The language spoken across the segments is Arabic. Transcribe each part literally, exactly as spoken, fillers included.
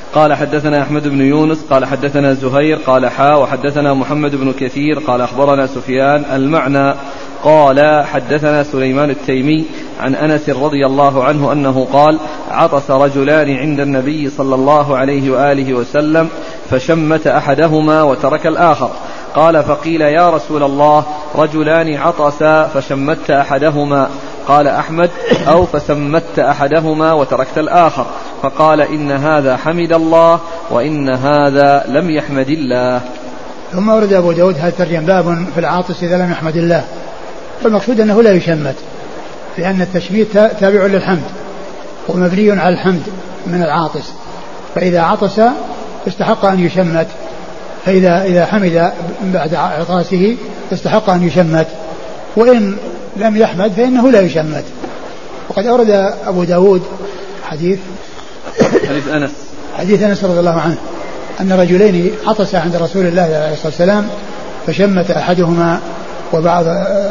قال حدثنا أحمد بن يونس قال حدثنا زهير قال حا وحدثنا محمد بن كثير قال أخبرنا سفيان المعنى. قال حدثنا سليمان التيمي عن أنس رضي الله عنه أنه قال عطس رجلان عند النبي صلى الله عليه وآله وسلم فشمت أحدهما وترك الآخر. قال فقيل يا رسول الله رجلان عطسا فشمت أحدهما. قال أحمد أو فسمت أحدهما وتركت الآخر. فقال إن هذا حمد الله وإن هذا لم يحمد الله. ثم ورد أبو داود هذا الترجمة باب في العاطس إذا لم يحمد الله. فالمقصود أنه لا يشمت لأن التشميت تابع للحمد ومبني على الحمد من العاطس، فإذا عطس استحق أن يشمت، فإذا إذا حمد بعد عطاسه استحق أن يشمت، وإن لم يحمد فإنه لا يشمت. وقد أورد أبو داود حديث حديث أنس حديث أنس رضي الله عنه أن رجلين عطس عند رسول الله عليه الصلاة والسلام فشمت أحدهما، وبعض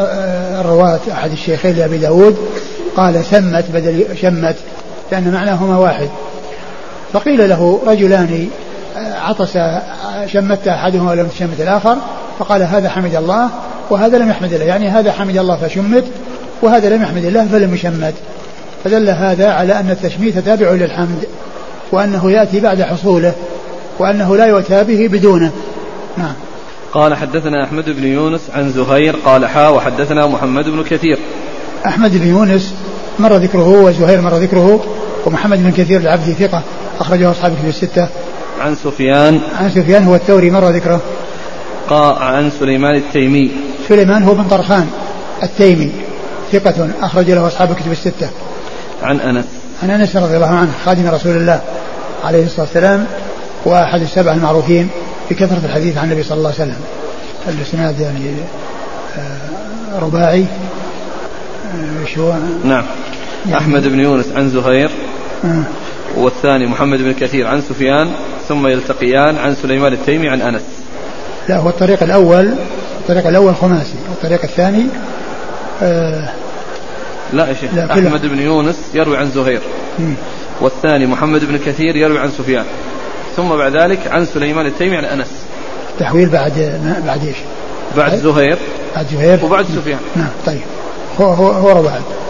الرواة أحد الشيخين لأبي داود قال سمت بدل شمت لأن معناهما واحد. فقيل له رجلان عطس شمت أحدهما ولم تشمت الآخر، فقال هذا حمد الله وهذا لم يحمد الله، يعني هذا حمد الله فشمت وهذا لم يحمد الله فلم يشمت. فدل هذا على أن التشميت تابع للحمد وأنه يأتي بعد حصوله وأنه لا يؤتى به بدونه. نعم. قال حدثنا أحمد بن يونس عن زهير قال حا وحدثنا محمد بن كثير. أحمد بن يونس مر ذكره وزهير مر ذكره، ومحمد بن كثير العبدي ثقة أخرجه أصحاب الكتب الستة. عن سفيان عن سفيان هو الثوري مر ذكره. قال عن سليمان التيمي. سليمان هو بن طرخان التيمي ثقة أخرج له أصحاب الكتب الستة. عن أنس عن أنس رضي الله عنه خادم رسول الله عليه الصلاة والسلام وأحد السبع المعروفين بكثرة الحديث عن النبي صلى الله عليه وسلم. الإسناد يعني رباعي شو نعم يعني أحمد بن يونس عن زهير آه. والثاني محمد بن كثير عن سفيان ثم يلتقيان عن سليمان التيمي عن أنس. لا هو الطريق الأول الطريق الأول خماسي والطريق الثاني آه لا يا شيخ أحمد بن يونس يروي عن زهير م. والثاني محمد بن كثير يروي عن سفيان ثم بعد ذلك عن سليمان التيمي عن أنس. تحويل بعد بعد ايش؟ بعد زهير بعد زهير وبعد سفيان. نعم طيب هو هو هو رباعي.